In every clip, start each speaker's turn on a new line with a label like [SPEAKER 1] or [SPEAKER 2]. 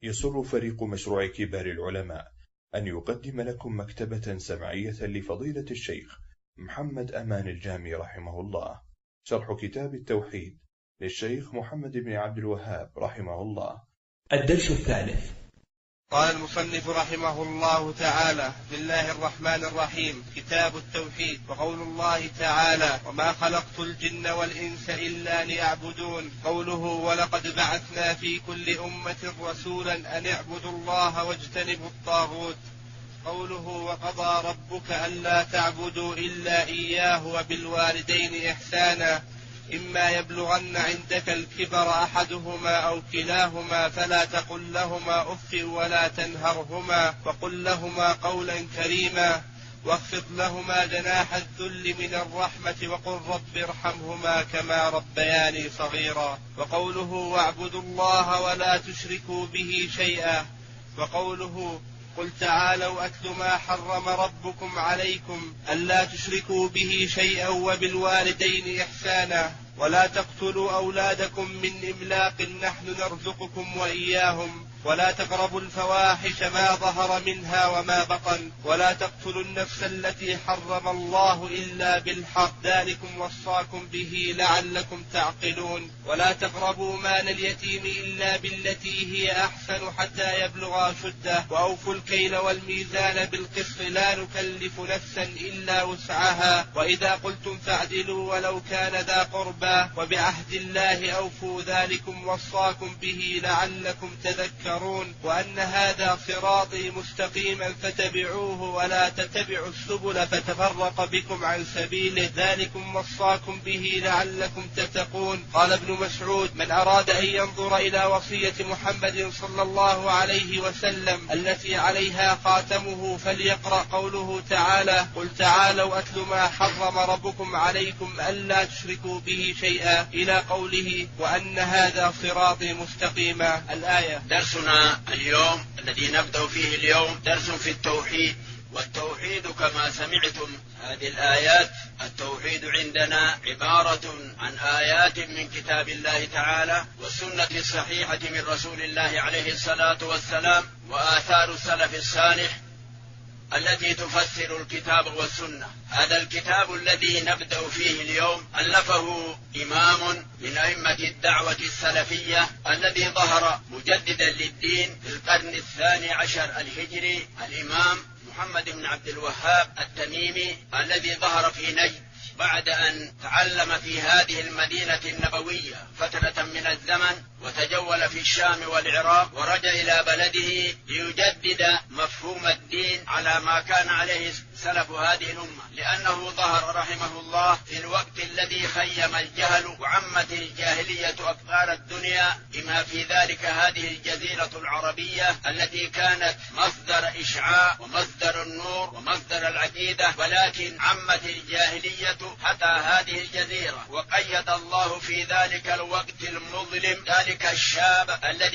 [SPEAKER 1] يسر فريق مشروع كبار العلماء أن يقدم لكم مكتبة سمعية لفضيلة الشيخ محمد أمان الجامي رحمه الله، شرح كتاب التوحيد للشيخ محمد بن عبد الوهاب رحمه الله.
[SPEAKER 2] الدرس الثالث.
[SPEAKER 3] قال المصنف رحمه الله تعالى: بسم الله الرحمن الرحيم. كتاب التوحيد. وقول الله تعالى: وما خلقت الجن والإنس إلا ليعبدون. قوله: ولقد بعثنا في كل أمة رسولا أن اعبدوا الله واجتنبوا الطاغوت. قوله: وقضى ربك ألا تعبدوا إلا إياه وبالوالدين إحسانا، إما يبلغن عندك الكبر أحدهما أو كلاهما فلا تقل لهما أف ولا تنهرهما، وقل لهما قولا كريما، واخفض لهما جناح الذل من الرحمة، وقل رب ارحمهما كما ربياني صغيرا. وقوله: واعبدوا الله ولا تشركوا به شيئا. وقوله: قل تعالوا أتل ما حرم ربكم عليكم ألا تشركوا به شيئا وبالوالدين إحسانا، ولا تقتلوا أولادكم من إملاق نحن نرزقكم وإياهم، ولا تقربوا الفواحش ما ظهر منها وما بطن، ولا تقتلوا النفس التي حرم الله إلا بالحق، ذلكم وصاكم به لعلكم تعقلون. ولا تقربوا مال اليتيم إلا بالتي هي أحسن حتى يبلغ أشده، وأوفوا الكيل والميزان بالقسط لا نكلف نفسا إلا وسعها، وإذا قلتم فاعدلوا ولو كان ذا قربى، وبعهد الله أوفوا، ذلكم وصاكم به لعلكم تذكرون. وأن هذا صراطي مستقيما فاتبعوه ولا تتبعوا السبل فتفرق بكم عن سبيله، ذلكم وصاكم به لعلكم تتقون. قال ابن مسعود: من أراد أن ينظر إلى وصية محمد صلى الله عليه وسلم التي عليها خاتمه فليقرأ قوله تعالى: قل تعالوا أتل ما حرم ربكم عليكم ألا تشركوا به شيئا، إلى قوله: وأن هذا صراطي مستقيما، الآية.
[SPEAKER 4] درسنا اليوم الذي نبدأ فيه اليوم درس في التوحيد. والتوحيد كما سمعتم هذه الآيات، التوحيد عندنا عبارة عن آيات من كتاب الله تعالى والسنة الصحيحة من رسول الله عليه الصلاة والسلام وآثار السلف الصالح التي تفسر الكتاب والسنة. هذا الكتاب الذي نبدأ فيه اليوم ألفه إمام من أئمة الدعوة السلفية الذي ظهر مجددا للدين في القرن 12 الهجري، الإمام محمد بن عبد الوهاب التميمي، الذي ظهر في نجد بعد أن تعلم في هذه المدينة النبوية فترة من الزمن، وتجول في الشام والعراق، ورجع إلى بلده ليجدد مفهوم الدين على ما كان عليه سلف هذه الأمة، لأنه ظهر رحمه الله في الوقت الذي خيم الجهل وعمت الجاهلية أقطار الدنيا، بما في ذلك هذه الجزيرة العربية التي كانت مصدر إشعاع ومصدر النور ومصدر العقيدة، ولكن عمت الجاهلية حتى هذه الجزيرة. وقيد الله في ذلك الوقت المظلم ذلك الشاب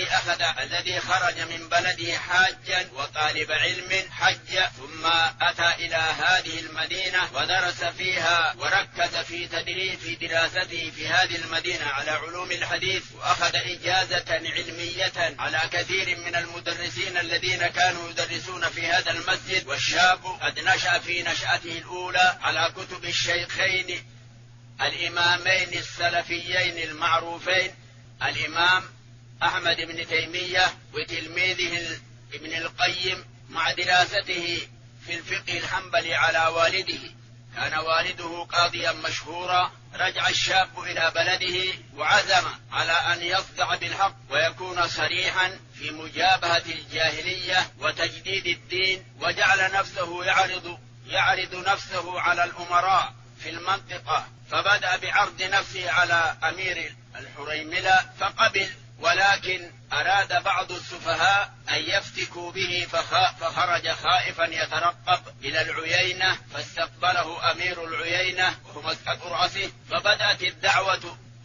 [SPEAKER 4] الذي خرج من بلده حاجا وطالب علم، حج ثم أتى إلى هذه المدينة ودرس فيها وركز في دراسته في هذه المدينة على علوم الحديث، وأخذ إجازة علمية على كثير من المدرسين الذين كانوا يدرسون في هذا المسجد. والشاب قد نشأ في نشأته الأولى على كتب الشيخين الإمامين السلفيين المعروفين، الإمام أحمد بن تيمية وتلميذه ابن القيم، مع دراسته في الفقه الحنبلي على والده. كان والده قاضيا مشهورا. رجع الشاب إلى بلده وعزم على أن يصدع بالحق ويكون صريحا في مجابهة الجاهلية وتجديد الدين، وجعل نفسه يعرض نفسه على الأمراء في المنطقة، فبدأ بعرض نفسه على أمير الحريملة فقبل، ولكن أراد بعض السفهاء أن يفتكوا به فخرج خائفا يترقب إلى العيينة، فاستقبله أمير العيينة وهو مسقط رأسه، فبدأت الدعوة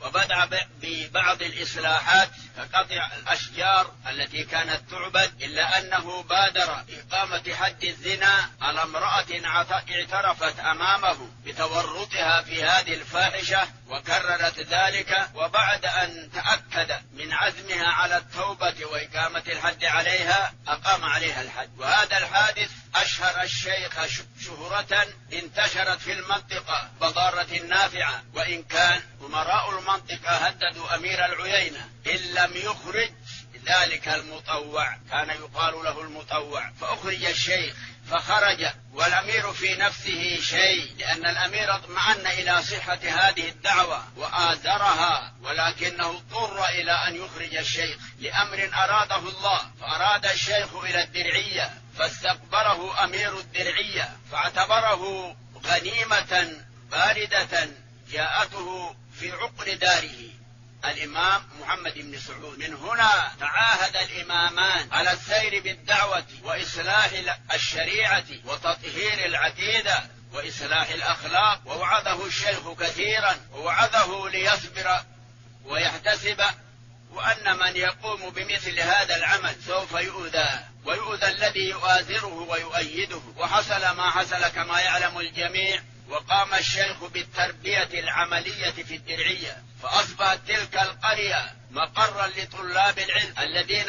[SPEAKER 4] وبدأ ببعض الإصلاحات كقطع الأشجار التي كانت تعبد، إلا أنه بادر إقامة حد الزنا على امرأة اعترفت أمامه بتورطها في هذه الفاحشة وكررت ذلك، وبعد أن تأكد من عزمها على التوبة وإقامة الحد عليها أقام عليها الحد. وهذا الحادث أشهر الشيخ شهرة انتشرت في المنطقة بضارة نافعة، وإن كان أمراء المنطقة هددوا أمير العيينة إن لم يخرج ذلك المطوع، كان يقال له المطوع، فأخرج الشيخ فخرج والأمير في نفسه شيء، لأن الأمير اطمأن إلى صحة هذه الدعوة وآزرها، ولكنه اضطر إلى أن يخرج الشيخ لأمر أراده الله. فأراد الشيخ إلى الدرعية فاستقبله أمير الدرعية فاعتبره غنيمة باردة جاءته في عقر داره الإمام محمد بن سعود. من هنا تعاهد الإمامان على السير بالدعوة وإصلاح الشريعة وتطهير العقيدة وإصلاح الأخلاق، ووعده الشيخ كثيرا، ووعده ليصبر ويحتسب، وأن من يقوم بمثل هذا العمل سوف يؤذى، ويؤذى الذي يؤازره ويؤيده. وحصل ما حصل كما يعلم الجميع، وقام الشيخ بالتربية العملية في الدرعية، فأصبحت تلك القرية مقرا لطلاب العلم الذين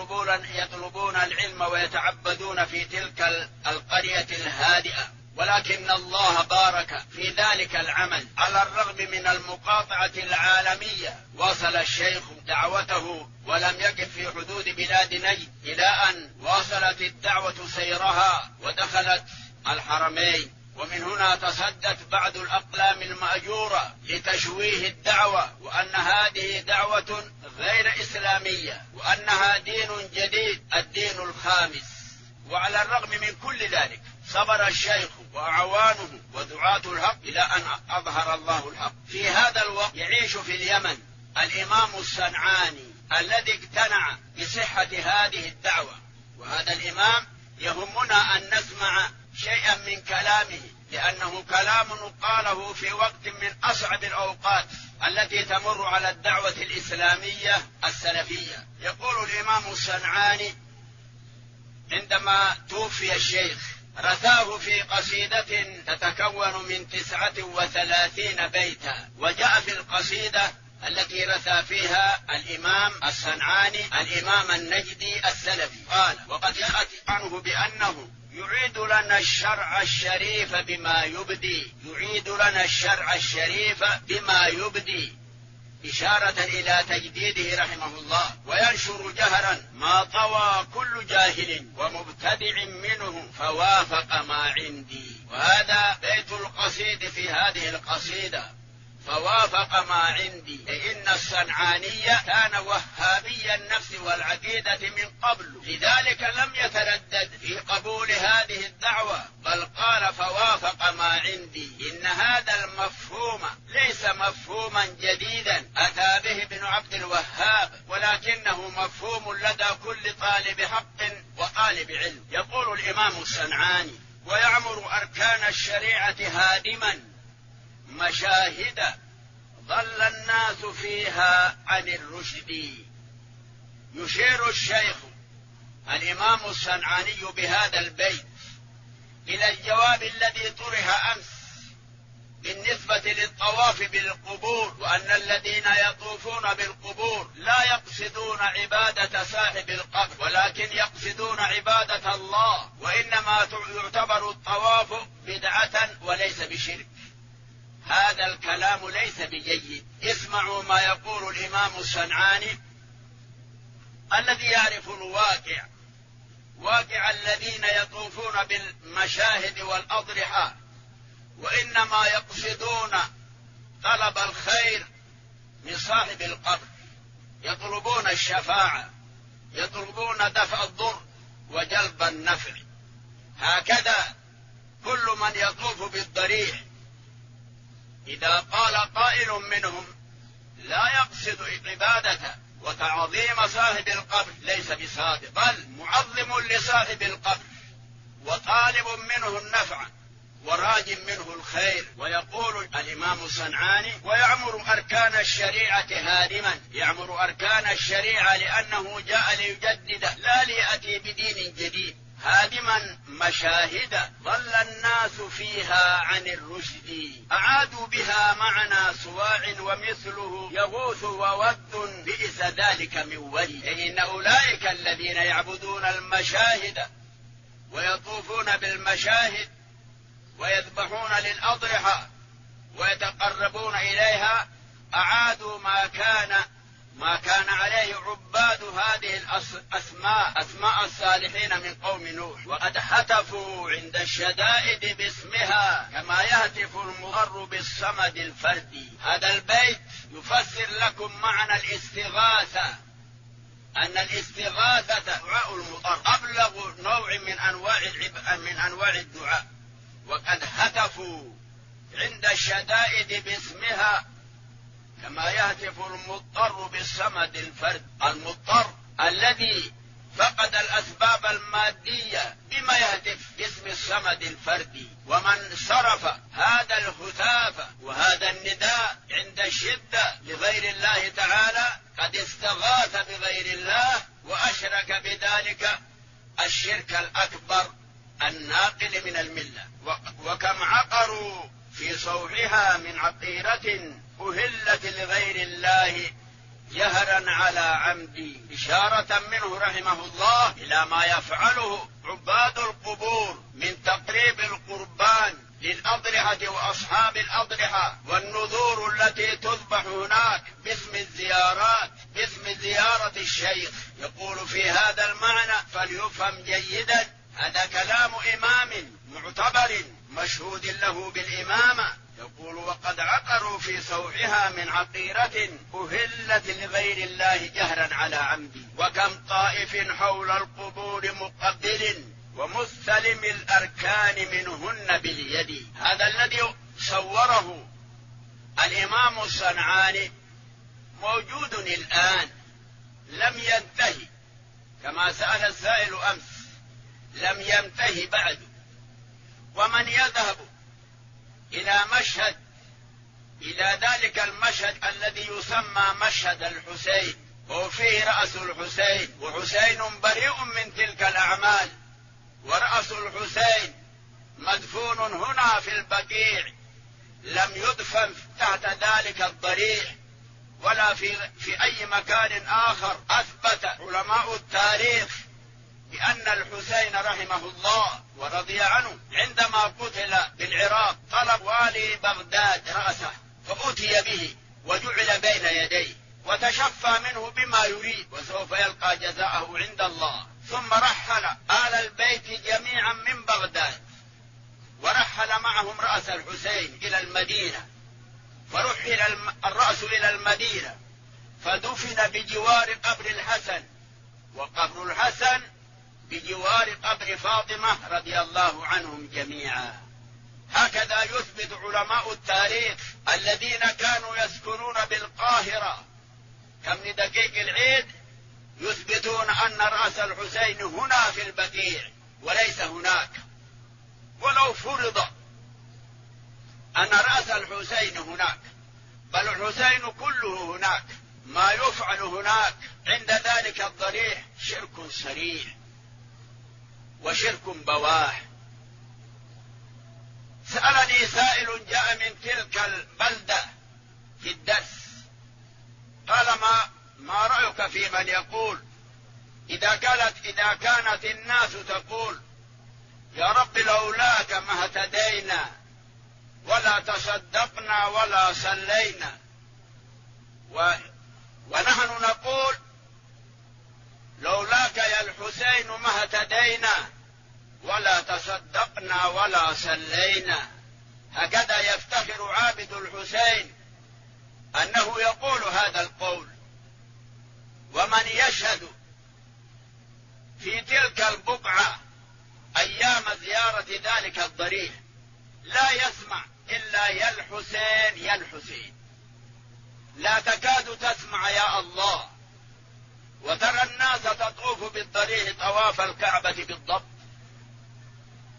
[SPEAKER 4] يطلبون العلم ويتعبدون في تلك القرية الهادئة. ولكن الله بارك في ذلك العمل على الرغم من المقاطعة العالمية. وصل الشيخ دعوته ولم يقف في حدود بلاد نجد، إلى أن واصلت الدعوة سيرها ودخلت الحرمين. ومن هنا تصدت بعض الأقلام المأجورة لتشويه الدعوة، وأن هذه دعوة غير إسلامية، وأنها دين جديد، الدين الخامس. وعلى الرغم من كل ذلك صبر الشيخ وأعوانه ودعاة الحق إلى أن أظهر الله الحق. في هذا الوقت يعيش في اليمن الإمام الصنعاني الذي اقتنع بصحة هذه الدعوة، وهذا الإمام يهمنا أن نسمع شيئا من كلامه، لأنه كلام قاله في وقت من أصعب الأوقات التي تمر على الدعوة الإسلامية السلفية. يقول الإمام الصنعاني عندما توفي الشيخ رثاه في قصيدة تتكون من 39 بيتا، وجاء في القصيدة التي رثى فيها الإمام الصنعاني الإمام النجدي السلفي قال: وقد جاءت عنه بأنه يعيد لنا الشرع الشريف بما يبدي، يعيد لنا الشرع الشريف بما يبدي، إشارة إلى تجديده رحمه الله، وينشر جهرا ما طوى كل جاهل ومبتدع منه فوافق ما عندي. وهذا بيت القصيد في هذه القصيدة، فوافق ما عندي، إن الصنعاني كان وهابي النفس والعقيدة من قبل، لذلك لم يتردد في قبول هذه الدعوة، بل قال فوافق ما عندي. إن هذا المفهوم ليس مفهوما جديدا أتى به ابن عبد الوهاب، ولكنه مفهوم لدى كل طالب حق وطالب علم. يقول الإمام الصنعاني: ويعمر أركان الشريعة هادما مشاهد ضل الناس فيها عن الرشد. يشير الشيخ الإمام الصنعاني بهذا البيت إلى الجواب الذي طرح أمس بالنسبة للطواف بالقبور، وأن الذين يطوفون بالقبور لا يقصدون عبادة صاحب القبر، ولكن يقصدون عبادة الله، وإنما يعتبر الطواف بدعة وليس بشرك. هذا الكلام ليس بجيد. اسمعوا ما يقول الإمام الصنعاني الذي يعرف الواقع، واقع الذين يطوفون بالمشاهد والأضرحة، وإنما يقصدون طلب الخير من صاحب القبر، يطلبون الشفاعة، يطلبون دفع الضر وجلب النفع. هكذا كل من يطوف بالضريح إذا قال قائل منهم لا يقصد عبادته وتعظيم صاحب القبر ليس بصادق، بل معظم لصاحب القبر وطالب منه النفع وراج منه الخير. ويقول الإمام الصنعاني: ويعمر أركان الشريعة هادما، يعمر أركان الشريعة لأنه جاء ليجدد لا ليأتي بدين جديد. هادما مشاهد ضل الناس فيها عن الرشد، أعادوا بها معنى صواع ومثله يغوث وود بئس ذلك من ولي. إن أولئك الذين يعبدون المشاهد ويطوفون بالمشاهد ويذبحون للأضرحة ويتقربون إليها أعادوا ما كان عليه عباد هذه أسماء الصالحين من قوم نوح. وقد هتفوا عند الشدائد باسمها كما يهتف المضر بالصمد الفردي. هذا البيت يفسر لكم معنى الاستغاثة، أن الاستغاثة دعاء المضر، أبلغ نوع من أنواع الدعاء. وقد هتفوا عند الشدائد باسمها كما يهتف المضطر بالصمد الفرد. المضطر الذي فقد الأسباب المادية بما يهتف باسم الصمد الفردي. ومن صرف هذا الهتاف وهذا النداء عند الشدة لغير الله تعالى قد استغاث بغير الله وأشرك بذلك الشرك الأكبر الناقل من الملة. وكم عقروا في صوحها من عقيرة أهلت لغير الله جهرا على عمدي. إشارة منه رحمه الله إلى ما يفعله عباد القبور من تقريب القربان للأضرحة وأصحاب الأضرحة والنذور التي تذبح هناك باسم الزيارات، باسم زيارة الشيخ. يقول في هذا المعنى فليفهم جيدا، هذا كلام إمام معتبر مشهود له بالإمامة. يقول: وقد عقروا في صوحها من عقيرة أهلت لغير الله جهرا على عمدي. وكم طائف حول القبور مقبل ومستلم الأركان منهن باليد. هذا الذي صوره الإمام الصنعاني موجود الآن لم ينتهي، كما سأل السائل أمس، لم ينتهي بعد. ومن يذهب إلى ذلك المشهد الذي يسمى مشهد الحسين وفيه رأس الحسين، وحسين بريء من تلك الأعمال، ورأس الحسين مدفون هنا في البقيع، لم يدفن تحت ذلك الضريح ولا في أي مكان آخر. أثبت علماء التاريخ بأن الحسين رحمه الله ورضي عنه عندما قتل بالعراق طلب والي بغداد رأسه، فأتي به وجعل بين يديه وتشفى منه بما يريد وسوف يلقى جزاءه عند الله. ثم رحل آل البيت جميعا من بغداد ورحل معهم رأس الحسين إلى المدينة، فرحل الرأس إلى المدينة فدفن بجوار قبر الحسن، وقبر الحسن بجوار قبر فاطمة رضي الله عنهم جميعا. هكذا يثبت علماء التاريخ الذين كانوا يسكنون بالقاهرة كابن دقيق العيد يثبتون أن رأس الحسين هنا في البقيع وليس هناك. ولو فرض أن رأس الحسين هناك، بل الحسين كله هناك، ما يفعل هناك عند ذلك الضريح شرك صريح وشرك بواح. سألني سائل جاء من تلك البلدة في الدرس، قال: ما رأيك في من يقول إذا كانت الناس تقول يا رب لولاك ما اهتدينا ولا تصدقنا ولا صلينا، ونحن نقول لولاك يا الحسين ما اهتدينا ولا تصدقنا ولا صلينا. هكذا يفتخر عابد الحسين أنه يقول هذا القول. ومن يشهد في تلك البقعة أيام زيارة ذلك الضريح لا يسمع إلا يا الحسين يا الحسين، لا تكاد تسمع يا الله. وترى الناس تطوف بالضريح طواف الكعبة بالضبط،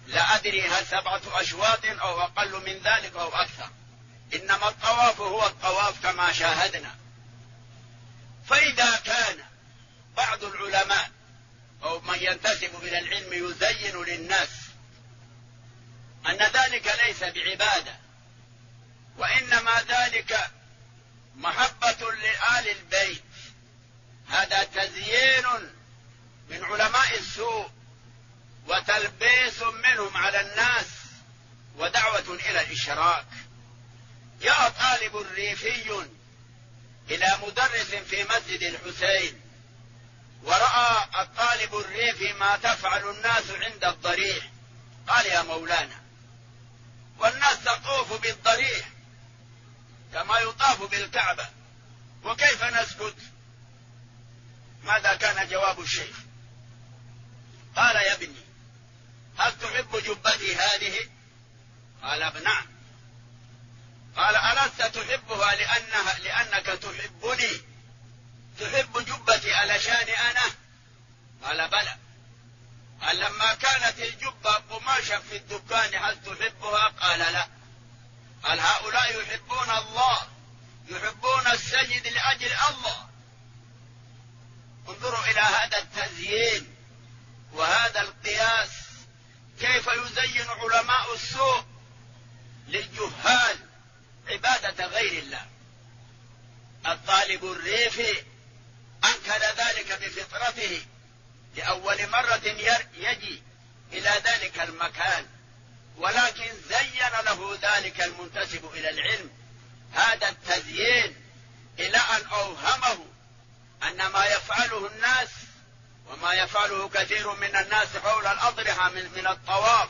[SPEAKER 4] لا أدري هل 7 أشواط أو أقل من ذلك أو أكثر، إنما الطواف هو الطواف كما شاهدنا. فإذا كان بعض العلماء أو من ينتسب إلى العلم يزين للناس أن ذلك ليس بعبادة، وإنما ذلك محبة لآل البيت، هذا تزيين من علماء السوء وتلبيس منهم على الناس ودعوة إلى الإشراك. جاء طالب ريفي إلى مدرس في مسجد الحسين، ورأى الطالب الريفي ما تفعل الناس عند الضريح، قال: يا مولانا، والناس تطوف بالضريح كما يطاف بالكعبة، وكيف نسكت؟ ماذا كان جواب الشيخ؟ قال: يا ابني، هل تحب جبتي هذه؟ قال: نعم. قال: ألست تحبها لأنك تحبني؟ تحب جبتي علشان أنا؟ قال: بلى. قال: لما كانت الجبة قماشا في الدكان هل تحبها؟ قال: لا. قال: هؤلاء يحبون الله، يحبون السيد لأجل الله. انظروا إلى هذا التزيين وهذا القياس، كيف يزين علماء السوء للجهال عبادة غير الله. الطالب الريفي أنكر ذلك بفطرته، لأول مرة يجي إلى ذلك المكان، ولكن زين له ذلك المنتسب إلى العلم هذا التزيين إلى أن أوهمه أن ما يفعله الناس وما يفعله كثير من الناس حول الأضرحة من الطواف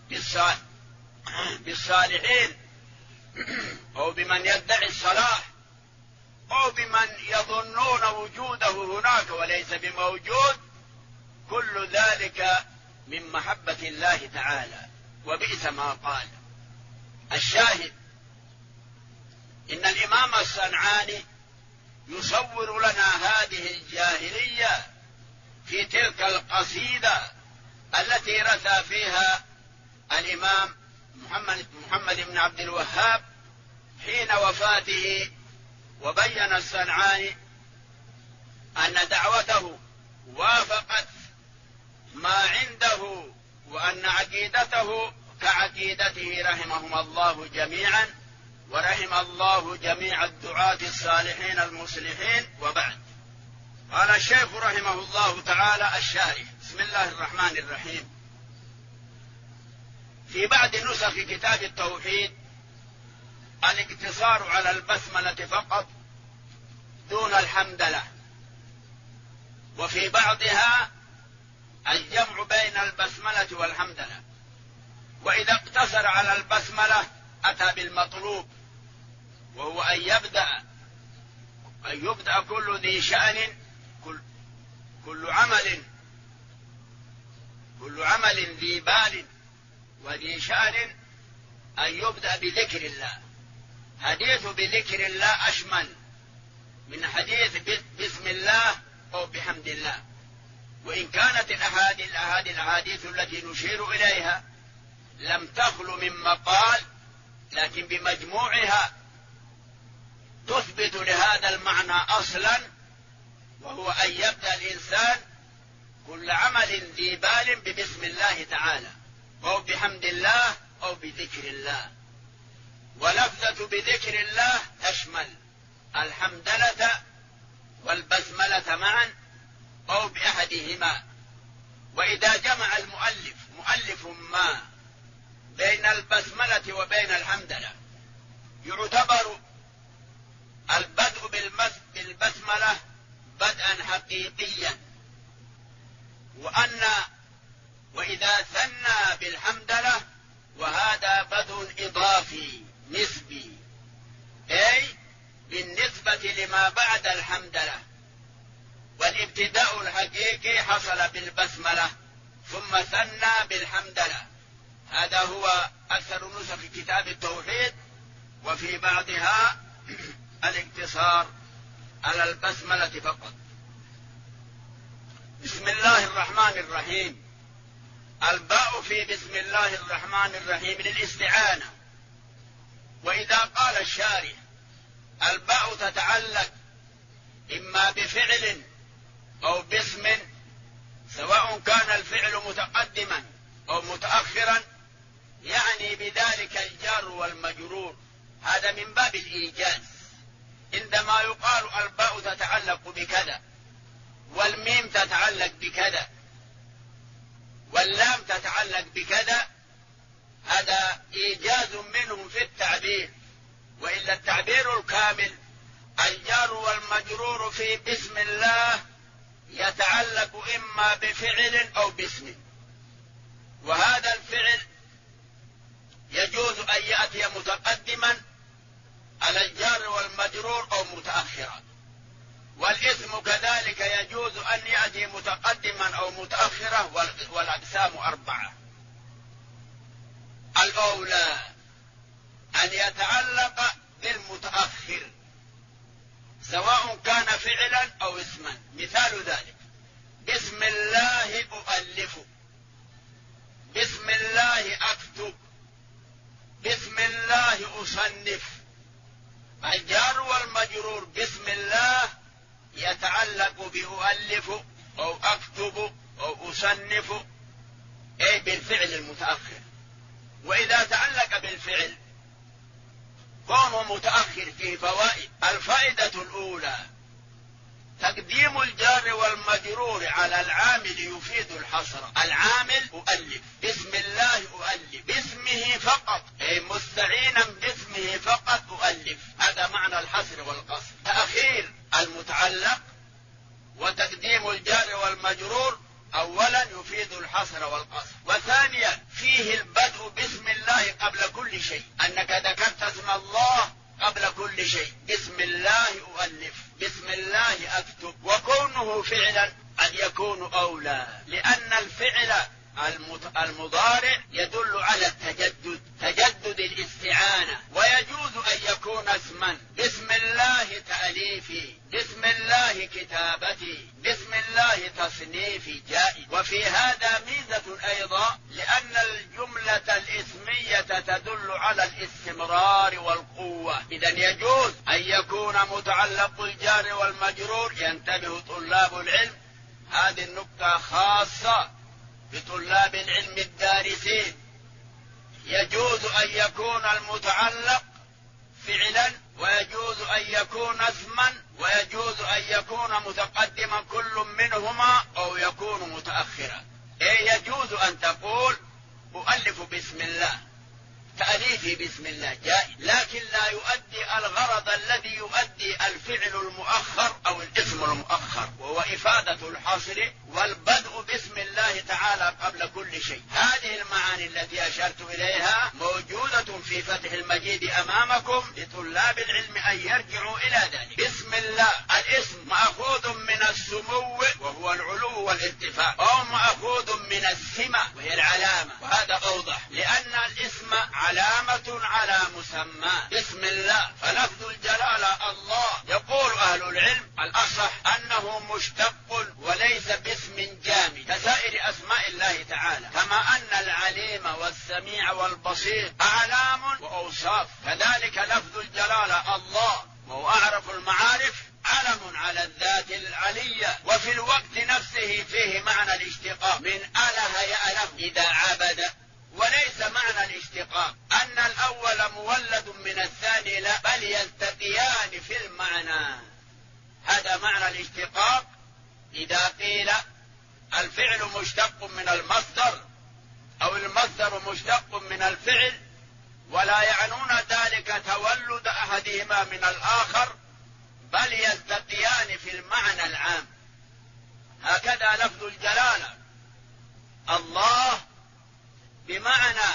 [SPEAKER 4] بالصالحين أو بمن يدعي الصلاح أو بمن يظنون وجوده هناك وليس بموجود، كل ذلك من محبة الله تعالى، وبئس ما قال. الشاهد إن الإمام الصنعاني يصور لنا هذه الجاهلية في تلك القصيدة التي رثى فيها الإمام محمد بن عبد الوهاب حين وفاته، وبين الصنعاني أن دعوته وافقت ما عنده، وأن عقيدته كعقيدته رحمهم الله جميعا، ورحم الله جميع الدعاة الصالحين المصلحين. وبعد، قال الشيخ رحمه الله تعالى الشارح: بسم الله الرحمن الرحيم. في بعض نسخ كتاب التوحيد الاقتصار على البسملة فقط دون الحمدلة، وفي بعضها الجمع بين البسملة والحمدلة، وإذا اقتصر على البسملة أتى بالمطلوب، وهو أن يبدأ كل ذي شأن كل عمل ذي بال وذي شأن أن يبدأ بذكر الله. حديث بذكر الله أشمل من حديث بسم الله أو بحمد الله، وإن كانت الأحاديث التي نشير إليها لم تخل من مقال، لكن بمجموعها تثبت لهذا المعنى أصلا، وهو أن يبدأ الإنسان كل عمل ذي بال ببسم الله تعالى أو بحمد الله أو بذكر الله. ولفظة بذكر الله تشمل الحمدلة والبسملة معا أو بأحدهما. وإذا جمع مؤلف ما بين البسملة وبين الحمدلة، يعتبر البدء بالبسملة بدءا حقيقيا، وإذا ثنى بالحمدلة وهذا بدء إضافي نسبي، أي بالنسبة لما بعد الحمدلة، والابتداء الحقيقي حصل بالبسملة ثم ثنى بالحمدلة. هذا هو أكثر نسخ كتاب التوحيد، وفي بعضها الاقتصار على البسملة فقط. بسم الله الرحمن الرحيم. الباء في بسم الله الرحمن الرحيم للاستعانة. وإذا قال الشارع الباء تتعلق إما بفعل أو باسم، سواء كان الفعل متقدما أو متأخرا، يعني بذلك الجار والمجرور، هذا من باب الإيجاز. عندما يقال الباء تتعلق بكذا، والميم تتعلق بكذا، واللام تتعلق بكذا، هذا إيجاز منهم في التعبير. وإلا التعبير الكامل الجار والمجرور في بسم الله يتعلق إما بفعل أو باسم، وهذا الفعل يجوز أن يأتي متقدما على الجار والمجرور أو متأخرا، والاسم كذلك يجوز أن يأتي متقدما أو متأخرا، والأقسام 4. الأولى أن يتعلق بالمتأخر سواء كان فعلا أو اسما. مثال ذلك بسم الله أؤلف، بسم الله أكتب، بسم الله أصنف. الجار والمجرور بسم الله يتعلق بأؤلف أو أكتب أو أصنف، أي بالفعل المتأخر. وإذا تعلق بالفعل كونه متأخر فيه فوائد. الفائدة الأولى تقديم الجار والمجرور على العامل يفيد الحصر. العامل أؤلف، بسم الله أؤلف، باسمه فقط، أي مستعينا باسمه فقط أؤلف، هذا معنى الحصر والقصر. تأخير المتعلق وتقديم الجار والمجرور أولا يفيد الحصر والقصر. وثانيا فيه البدء بسم الله قبل كل شيء، أنك ذكرت اسم الله قبل كل شيء. بسم الله أؤلف، بسم الله أكتب. وكونه فعلا قد يكون أولى، لأن الفعل المضارع يدل على التجدد، تجدد الاستعانة. ويجوز أن يكون اسما، بسم الله تأليفي، بسم الله كتابتي، بسم الله تصنيفي، جائز. وفي هذا ميزة أيضا، لأن الجملة الاسمية تدل على الاستمرار والقوة. إذن يجوز أن يكون متعلق الجار والمجرور. ينتبه طلاب العلم، هذه النكتة خاصة بطلاب العلم الدارسين. يجوز أن يكون المتعلق فعلا، ويجوز أن يكون اسما، ويجوز أن يكون متقدما كل منهما، أو يكون متأخرا. يجوز أن تقول أؤلف بسم الله، تأليفي بسم الله جائز، لكن لا يؤدي الغرض الذي يؤدي الفعل المؤخر أو الاسم المؤخر، وهو إفادة الحصر والبدء بسم الله تعالى قبل كل شيء. هذه المعاني التي أشرت إليها موجودة في فتح المجيد أمامكم، لطلاب العلم أن يرجعوا إلى ذلك. بسم الله الاسم مأخوذ من السمو وهو العلو والارتفاع، أو مأخوذ من السمة وهي العلامة، وهذا أوضح لأن الاسم علامة على مسمى. بسم الله فلفظ الجلالة الله. يقول أهل العلم الأصح أنه مشتق وليس باسم جامد كسائر أسماء الله تعالى، كما أن العليم والسميع والبصير أعلام وأوصاف، كذلك لفظ الجلالة الله وهو أعرف المعارف علم على الذات العلية. وفي الوقت نفسه فيه معنى الاشتقاق من أله يأله إذا عبد، وليس معنى الاشتقاق أن الأول مولد من الثاني، لا، بل يلتقيان في المعنى. هذا معنى الاشتقاق. إذا قيل الفعل مشتق من المصدر أو المصدر مشتق من الفعل، ولا يعنون ذلك تولد أحدهما من الآخر، بل يلتقيان في المعنى العام. هكذا لفظ الجلالة الله بمعنى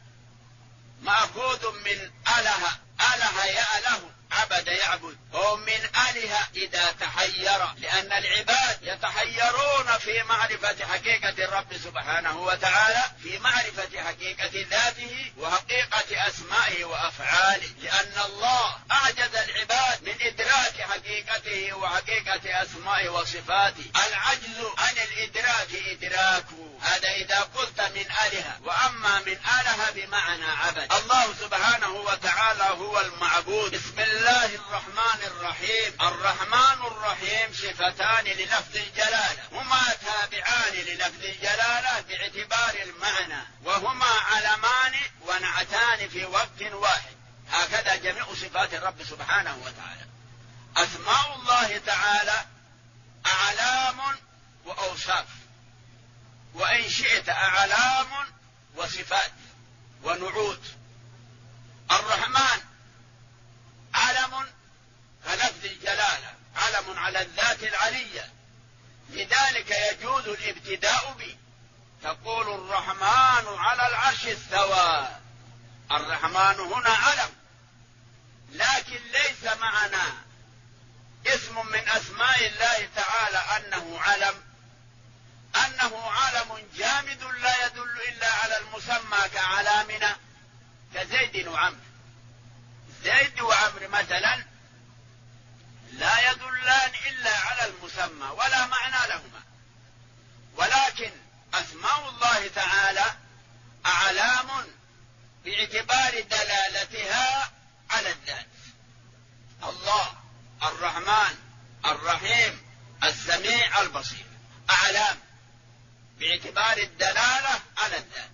[SPEAKER 4] مأخوذ من أله، أله يأله، عبد يعبد، ومن أله إذا تحير، لأن العباد يتحيرون في معرفة حقيقة الرب سبحانه وتعالى، في معرفة حقيقة ذاته وحقيقة أسمائه وأفعاله، لأن الله أعجز العباد من إدراك حقيقته وحقيقة أسمائه وصفاته. العجز عن الإدراك إدراكه، هذا إذا قلت من آلهة، وأما من آلهة بمعنى عبد. الله سبحانه وتعالى هو المعبود. بسم الله الرحمن الرحيم. الرحمن الرحيم صفتان للفظ الجلالة، هما تابعان للفظ الجلالة باعتبار المعنى، وهما علمان ونعتان في وقت واحد. هكذا جميع صفات الرب سبحانه وتعالى. أسماء الله تعالى أعلام وأوصاف، وإن شئت أعلام وصفات ونعوت. الرحمن علم كلفظ الجلالة، علم على الذات العلية، لذلك يجوز الابتداء به. تقول الرحمن على العرش استوى. الرحمن هنا علم، لكن ليس معنا اسم من أسماء الله تعالى أنه علم، أنه علم جامد لا يدل إلا على المسمى كعلامنا كزيد وعمر. زيد وعمر مثلا لا يدلان إلا على المسمى ولا معنى لهما، ولكن أسماء الله تعالى أعلام باعتبار دلالتها على الذات. الله الرحمن الرحيم السميع البصير أعلام باعتبار الدلالة على الذات،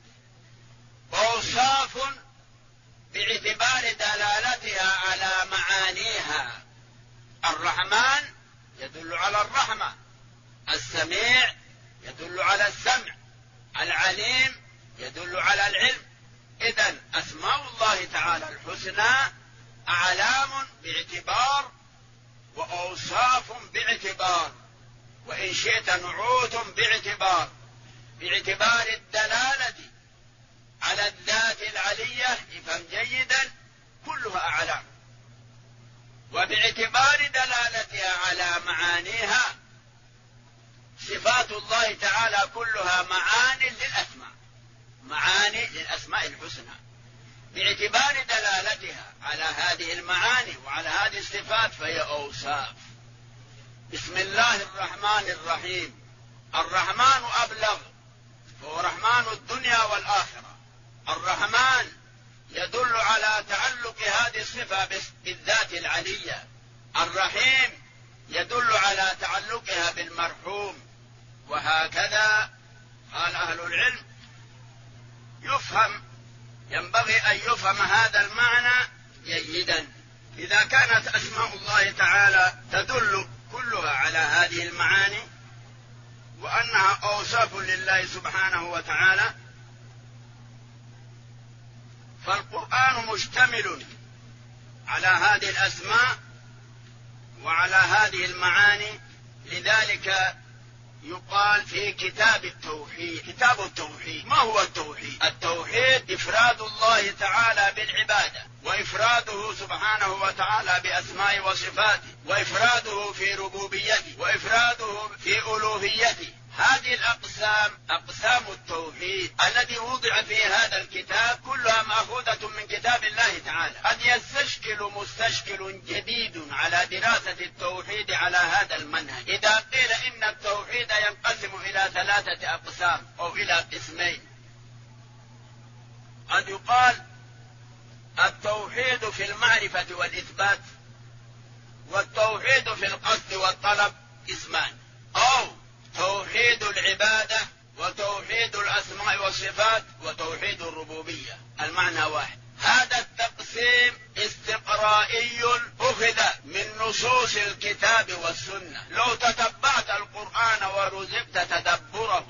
[SPEAKER 4] وأوصاف باعتبار دلالتها على معانيها. الرحمن يدل على الرحمة، السميع يدل على السمع، العليم يدل على العلم. إذن أسماء الله تعالى الحسنى أعلام باعتبار وأوصاف باعتبار، وإن شئت نعوت باعتبار الدلالة على الذات العلية. افهم جيدا، كلها أعلام، وباعتبار دلالتها على معانيها. صفات الله تعالى كلها معاني للأسماء، معاني للأسماء الحسنى، باعتبار دلالتها على هذه المعاني وعلى هذه الصفات فهي أوصاف. بسم الله الرحمن الرحيم. الرحمن أبلغ، هو رحمن الدنيا والآخرة. الرحمن يدل على تعلق هذه الصفة بالذات العلية. الرحيم يدل على تعلقها بالمرحوم. وهكذا قال أهل العلم ينبغي أن يفهم هذا المعنى جيدا. إذا كانت أسماء الله تعالى تدل كلها على هذه المعاني وأنها أوصاف لله سبحانه وتعالى، فالقرآن مشتمل على هذه الأسماء وعلى هذه المعاني. لذلك يقال في كتاب التوحيد. كتاب التوحيد، ما هو التوحيد؟ التوحيد إفراد الله تعالى بالعبادة، وإفراده سبحانه وتعالى بأسماء وصفاته، وإفراده في ربوبيته، وإفراده في ألوهيته. هذه الأقسام أقسام التوحيد الذي وضع في هذا الكتاب كلها مأخوذة من كتاب الله تعالى. قد يستشكل مستشكل جديد على دراسة التوحيد على هذا المنهج إذا قيل إن التوحيد ينقسم إلى 3 أقسام أو إلى قسمين. قد يقال التوحيد في المعرفة والإثبات، والتوحيد في القصد والطلب قسمان، أو توحيد العبادة وتوحيد الأسماء والصفات وتوحيد الربوبية. المعنى واحد. هذا التقسيم استقرائي أخذ من نصوص الكتاب والسنة. لو تتبعت القرآن ورزقت تدبره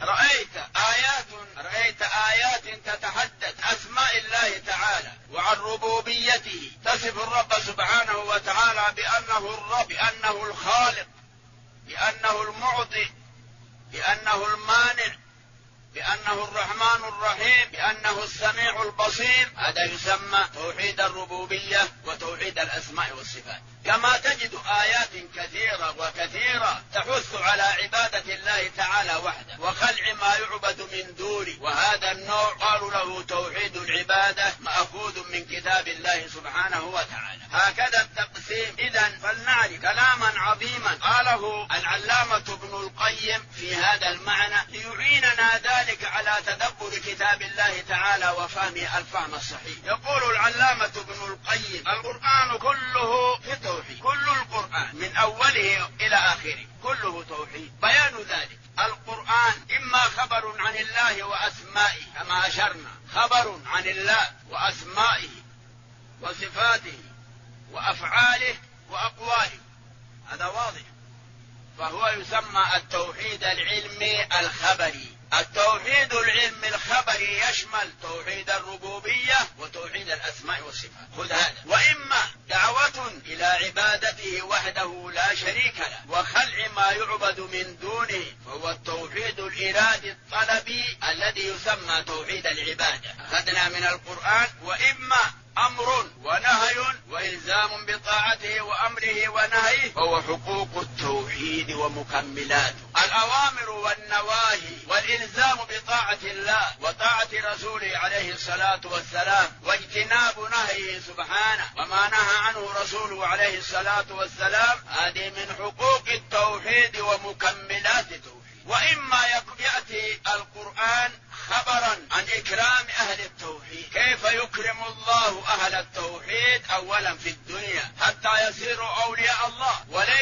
[SPEAKER 4] رأيت آيات تتحدث أسماء الله تعالى وعن ربوبيته، تصف الرب سبحانه وتعالى بأنه الرب، بأنه الخالق، بأنه المعطي، بأنه المانع، بأنه الرحمن الرحيم، بأنه السميع البصير. هذا يسمى توحيد الربوبية وتوحيد الأسماء والصفات. كما تجد آيات كثيرة تحث على عبادة الله تعالى وحده وخلع ما يعبد من دونه، وهذا النوع قالوا له توحيد العبادة مأخوذ من كتاب الله سبحانه وتعالى. هكذا التقسيم. إذن فلنعرف كلاما عظيما قاله العلامة ابن القيم في هذا المعنى ليعيننا ذلك على تدبر كتاب الله تعالى وفهمه الفهم الصحيح. يقول العلامة ابن القيم: القرآن كله في التوحيد، كل القرآن من أوله إلى آخره كله توحيد. بيان ذلك: القرآن إما خبر عن الله وأسمائه كما أشرنا، خبر عن الله وأسمائه وصفاته وأفعاله وأقواله، هذا واضح، فهو يسمى التوحيد العلمي الخبري. التوحيد العلمي الخبري يشمل توحيد الربوبية وتوحيد الأسماء والصفات، خذ هذا. وإما دعوة إلى عبادته وحده لا شريك له وخلع ما يعبد من دونه، فهو التوحيد الإرادي الطلبي الذي يسمى توحيد العبادة، أخذنا من القرآن. وإما أمر ونهي وإلزام بطاعته وأمره ونهيه، فهو حقوق التوحيد ومكملاته، الأوامر والنواهي والإلزام بطاعة الله وطاعة رسوله عليه الصلاة والسلام، واجتناب نهيه سبحانه وما نهى عنه رسوله عليه الصلاة والسلام، هذه من حقوق التوحيد ومكملات التوحيد. وإما يأتي القرآن خبرا عن إكرام أهل التوحيد، كيف يكرم الله أهل التوحيد أولا في الدنيا حتى يصيروا أولياء الله،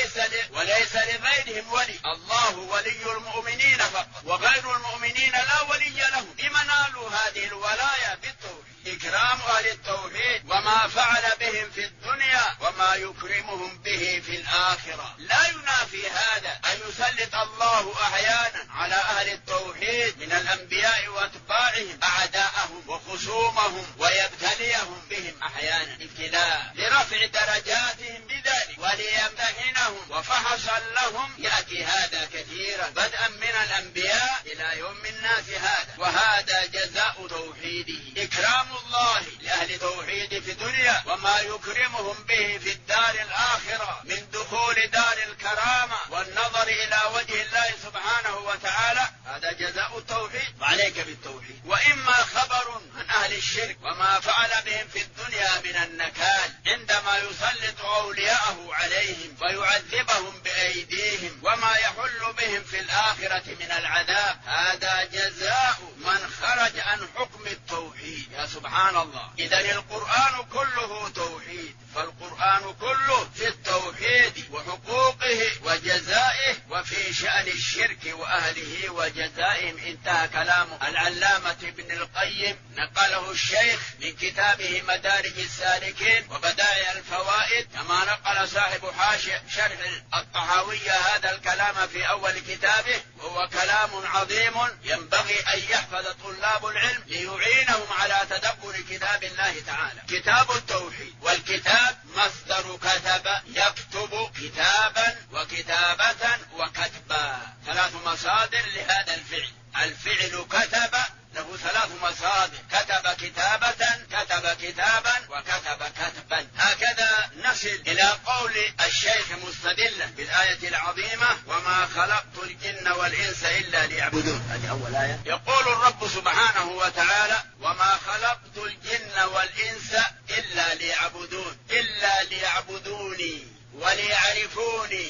[SPEAKER 4] وليس لغيرهم ولي، الله ولي المؤمنين فقط، وغير المؤمنين لا ولي لهم. لما نالوا هذه الولاية بالتوحيد؟ إكرام أهل التوحيد وما فعل بهم في الدنيا وما يكرمهم به في الآخرة. لا ينافي هذا أن يسلط الله أحيانا على أهل التوحيد من الأنبياء وأتباعهم أعداءهم وخصومهم ويبتليهم بهم أحيانا ابتلاء لرفع درجاتهم بذلك وليمتحنهم وفحصا لهم. يأتي هذا كثيرا بدءا من الأنبياء إلى يوم الناس هذا، وهذا جزاء توحيده، إكرام الله لأهل توحيد في الدنيا وما يكرمهم به في الدار الآخرة من دخول دار الكرامة والنظر إلى وجه الله سبحانه وتعالى، هذا جزاء التوحيد، وعليك بالتوحيد. وإما خبر عن أهل الشرك وما فعل بهم في الدنيا من النكال عندما يسلط أولياءه عليهم ويعذبهم بأيديهم وما يحل بهم في الآخرة من العذاب، هذا جزاء من خرج عن حكم التوحيد. يا سبحان الله، إذن القرآن كله توحيد، فالقرآن كله في التوحيد وحقوقه وجزائه وفي شأن الشرك وأهله وجزائهم. انتهى كلام العلامة ابن القيم، نقله الشيخ من كتابه مدارج السالكين وبدائع الفوائد، كما نقل صاحب حاشية شرح الطحاوية هذا الكلام في أول كتابه، وهو كلام عظيم ينبغي أن يحفظ طلاب العلم ليعينهم على تدبر كتاب الله تعالى. كتاب التوحيد، والكتاب مصدر كتب يكتب كتابا وكتابة وكتبا، ثلاث مصادر لهذا الفعل. الفعل كتب له ثلاث مصادر: كتب كتابة، كتب كتابا، وكتب كتبا. هكذا نصل إلى قول الشيخ مستدلا بالآية العظيمة: وما خلقت الجن والإنس إلا ليعبدون. هذه أول آية. يقول الرب سبحانه وتعالى: وما خلقت الجن والإنس إلا ليعبدون، إلا ليعبدوني وليعرفوني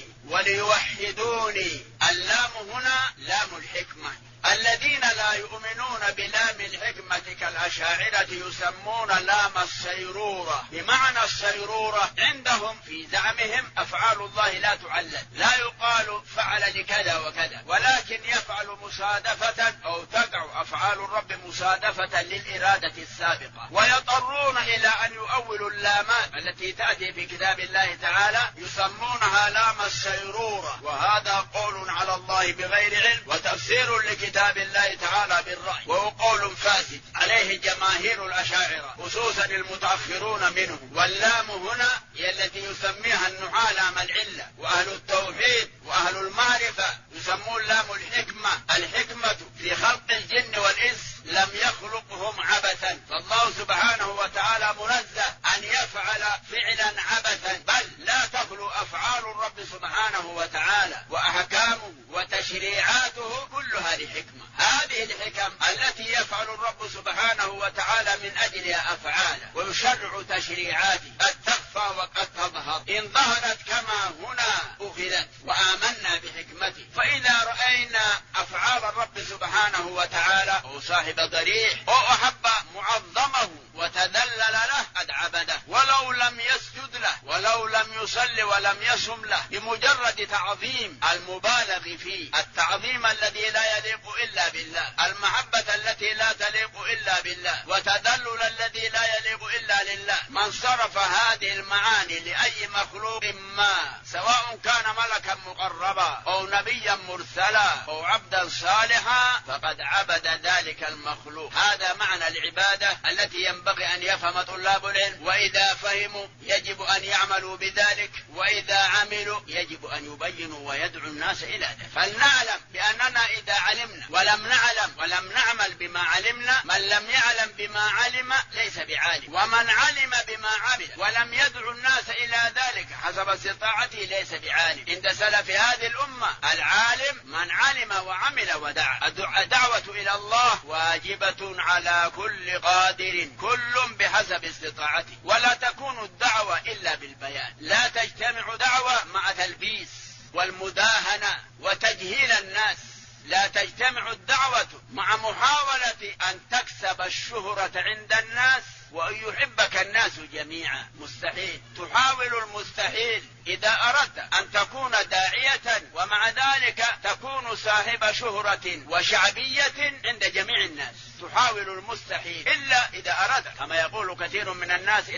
[SPEAKER 4] وليوحدوني. اللام هنا لام الحكمة. الذين لا يؤمنون بلام الحكمة كالأشاعرة يسمون لام الصيرورة، بمعنى الصيرورة عندهم في زعمهم أفعال الله لا تعلل، لا يقال فعل لكذا وكذا، ولكن يفعل مصادفة أو تقع أفعال الرب مصادفة للإرادة السابقة، ويضطرون إلى أن يؤولوا اللامات التي تأتي في كتاب الله تعالى يسمونها لام الصيرورة، وهذا قول على الله بغير علم وتفسير لكتاب الله تعالى بالرأي، وهو قول فاسد عليه جماهير الأشاعرة خصوصا المتأخرون منهم. واللام هنا هي التي يسميها النحاة لام العلة، وأهل التوحيد وأهل المعرفة يسمون لام الحكمة. الحكمة في خلق الجن والإنس لم يخلقهم عبثا، فالله سبحانه وتعالى منزه أن يفعل فعلا عبثا، بل لا تخلو أفعال الرب سبحانه وتعالى وأحكامه وتشريعاته كلها لحكمة. هذه الحكم التي يفعل الرب سبحانه وتعالى من أجلها أفعاله ويشرع تشريعاته قد تخفى وقد تظهر، إن ظهرت كما هنا أخذت وآمنا بحكمته. فإذا رأينا أفعال الرب سبحانه وتعالى أو صاحب ضريح أو أحب معظمه وتذلل له قد عبده ولو لم يسجد له ولو لم يصل ولم يصم له، بمجرد تعظيم المبالغ فيه، التعظيم الذي لا يليق إلا بالله، المحبة التي لا تليق إلا بالله، وتذلل الذي لا يليق إلا لله. من صرف هذه المعاني لأي مخلوق ما، سواء كان ملكا مقربا أو نبيا مرسلا أو عبدا صالحا، فقد عبد ذلك المخلوق. هذا معنى العبادة التي ينبغي أن يفهم طلاب العلم، وإذا فهموا يجب أن يعملوا بذلك، وإذا عملوا يجب أن يبينوا ويدعوا الناس إلى ذلك. فلنعلم بأننا إذا علمنا ولم نعلم ولم نعمل بما علمنا، من لم يعلم بما علم ليس بعالم، ومن علم بما عمل ولم يدعو الناس إلى ذلك حسب استطاعته ليس بعالم. عند سلف هذه الأمة العالم من علم وعمل ودعا. الدعوة إلى الله واجبة على كل قادر، كل بحسب استطاعته، ولا تكون الدعوة إلا بالبيان. لا تجتمع دعوة مع تلبيس والمداهنة وتجهيل الناس، لا تجتمع الدعوة مع محاولة أن تكسب الشهرة عند الناس وأن يحبك الناس جميعا. مستحيل. تحاول المستحيل إذا أردت أن تكون داعية ومع ذلك تكون صاحب شهرة وشعبية عند جميع الناس. تحاول المستحيل إلا إذا أردت، كما يقول كثير من الناس،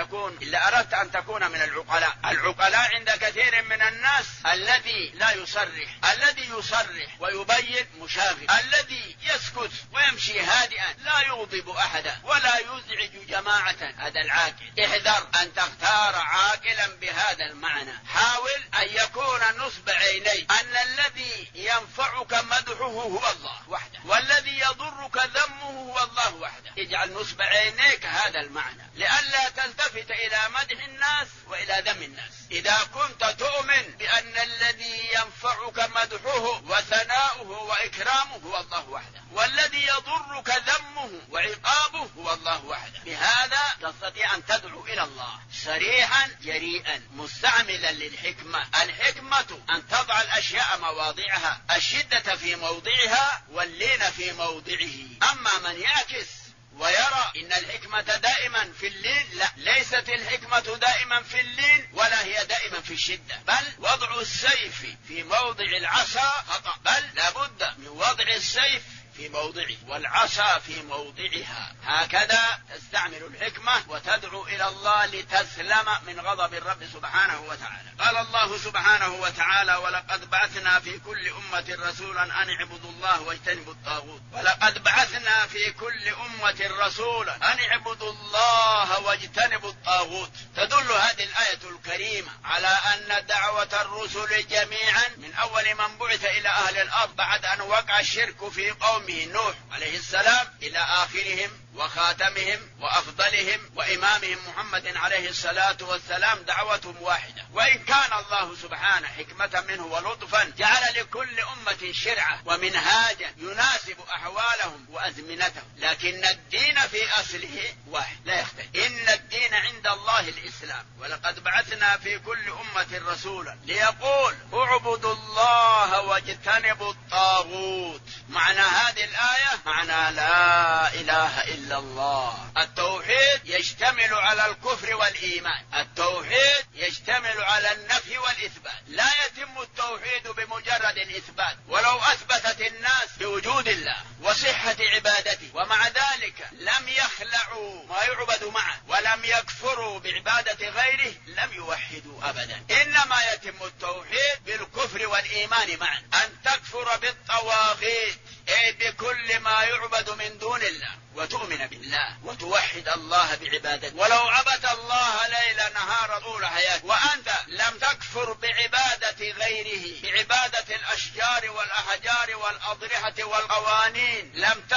[SPEAKER 4] إلا أردت أن تكون من العقلاء. العقلاء عند كثير من الناس الذي لا يصرح، الذي يصرح ويبين مشاغب، الذي يسكت ويمشي هادئا لا يغضب أحدا ولا يزعج جماعة. هذا العاقل. احذر أن تختار عاقلا بهذا المعنى. حاول أن يكون نصب عيني أن الذي ينفعك مدحه هو الله وحده، والذي يضرك ذمه هو الله وحده. اجعل نصب عينيك هذا المعنى لئلا تلتفت إلى مدح الناس وإلى ذم الناس. إذا كنت تؤمن بأن الذي ينفعك مدحه وثناؤه وإكرامه هو الله وحده، والذي يضرك ذمه وعقابه هو الله وحده، بهذا تستطيع أن تدعو إلى الله صريحا جريئا مستعملا للحكمة. الحكمة أن تضع الأشياء مواضعها، الشدة في موضعها واللين في موضعه. أما من يعكس ويرى إن الحكمة دائما في اللين، لا، ليست الحكمة دائما في اللين ولا هي دائما في الشدة، بل وضع السيف في موضع العصا خطأ، بل لابد من وضع السيف في موضعه والعصا في موضعها. هكذا تستعمل الحكمة وتدعو إلى الله لتسلم من غضب الرب سبحانه وتعالى. قال الله سبحانه وتعالى: ولقد بعثنا في كل أمة رسولا أن اعبدوا الله واجتنبوا الطاغوت. ولقد بعثنا في كل أمة رسولا أن اعبدوا الله واجتنبوا الطاغوت. تدل هذه الآية الكريمة على أن دعوة الرسل جميعا من أول من بعث إلى أهل الأرض بعد أن وقع الشرك في قومه نوح عليه السلام إلى آخرهم وخاتمهم وأفضلهم وإمامهم محمد عليه الصلاة والسلام دعوتهم واحدة. وإن كان الله سبحانه حكمة منه ولطفا جعل لكل أمة شرعة ومنهاجا يناسب أحوالهم وأزمنتهم، لكن الدين في أصله واحد لا يختلف. إن الدين عند الله الإسلام. ولقد بعثنا في كل أمة رسولا ليقول اعبدوا الله واجتنبوا الطاغوت. معنى هذه الآية معنى لا إله إلا الله. التوحيد يشتمل على الكفر والإيمان، التوحيد يشتمل على النفي والإثبات. لا يتم التوحيد بمجرد الإثبات، ولو أثبتت الناس بوجود الله وصحة عبادته ومع ذلك لم يخلعوا ما يعبد معه ولم يكفروا بعبادة غيره لم يوحدوا أبدا. إنما يتم التوحيد بالكفر والإيمان معا، أن تكفر بالطواغيت أي بكل ما يعبد من دون الله وتؤمن بالله وتوحد الله بعبادته. ولو عبد الله ليل نهار طول حياتك وأنت لم تكفر بعبادة غيره، بعبادة الأشجار والأحجار والأضرحة والقوانين، لم تكفر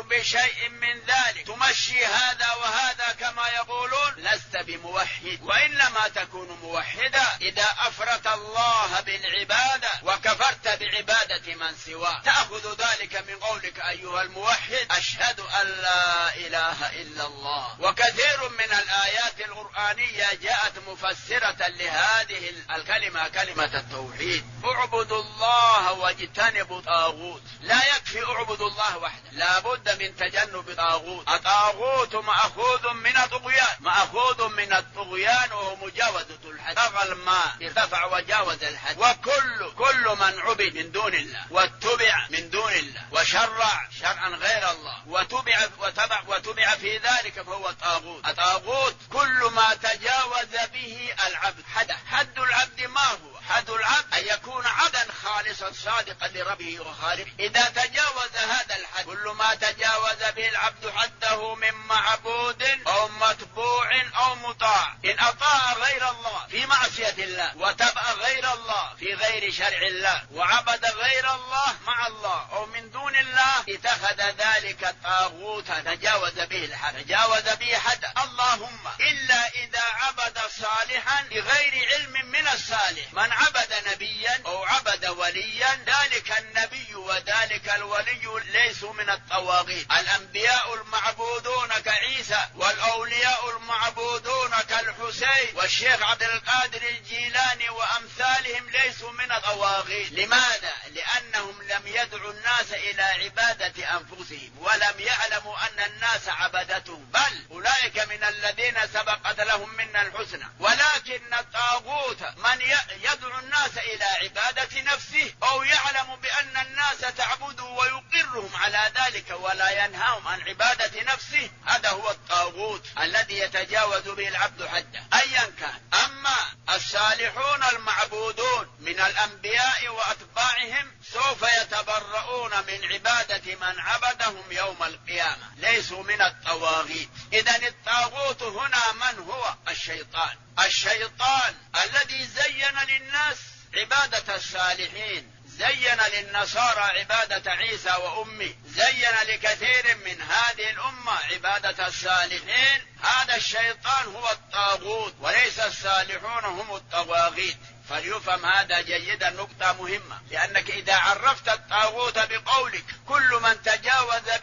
[SPEAKER 4] بشيء من ذلك تمشي هذا وهذا كما يقولون لست بموحد، وإنما تكون موحدا إذا أفرت الله بالعبادة وكفرت بعبادة من سواه. تأخذ ذلك من قولك أيها الموحد أشهد أن لا إله إلا الله. وكثير من الآيات القرآنية جاءت مفسرة لهذه الكلمة، كلمة التوحيد. اعبدوا الله واجتنبوا الطاغوت. لا يكفي اعبدوا الله وحده، لا بد من تجنب الطاغوت. الطاغوت مأخوذ من الطغيان، مأخوذ من الطغيان وهو مجاوزة الحد. طغى الماء ارتفع وجاوز الحد. وكل من عبد من دون الله واتبع من دون الله وشرع شرعا غير الله وتبع في ذلك فهو الطاغوت. الطاغوت كل ما تجاوز به العبد حد العبد ما هو؟ حد العبد أن يكون عبدا خالصا صادقا لربه وخالقه. إذا تجاوز هذا الحد، كل ما تجاوز به العبد حده من معبود أو متبوع أو مطاع، إن أطاع غير الله في معصية الله وتبع غير الله في غير شرع الله وعبد غير الله مع الله أو من دون الله، اتخذ ذلك الطاغوت تجاوز به الحد، تجاوز به حد. اللهم إلا إذا عبد صالحا بغير علم من الصالح. من عبد نبيا أو عبد وليا، ذلك النبي وذلك الولي ليسوا من الطواغيت. الأنبياء المعبودون كعيسى والأولياء المعبودون كالحسين والشيخ عبد القادر الجيلاني وأمثالهم ليسوا من الطواغيت. لماذا؟ لأنهم لم يدعوا الناس إلى عبادة أنفسهم ولم يعلموا أن الناس عبدتهم، بل أولئك من الذين سبقت لهم منا الحسنى. ولكن الطاغوت من يدعو الناس إلى عبادة نفسه أو يعلم بأن الناس تعبده ويقرهم على ذلك ولا ينهاهم عن عبادة نفسه، هذا هو الطاغوت الذي يتجاوز به العبد حده أيا كان. أما الصالحون المعبودون من الأنبياء وأتباعهم سوف يتبرؤون من عبادة من عبدهم يوم القيامة، ليسوا من الطواغيت. إذن الطاغوت هنا من هو؟ الشيطان الذي زين للناس عبادة الصالحين، زين للنصارى عبادة عيسى وأمه، زين لكثير من هذه الأمة عبادة الصالحين. هذا الشيطان هو الطاغوت وليس الصالحون هم الطواغيت. فليفهم هذا جيدا، نقطة مهمة، لأنك إذا عرفت الطاغوت بقولك كل من تجاوز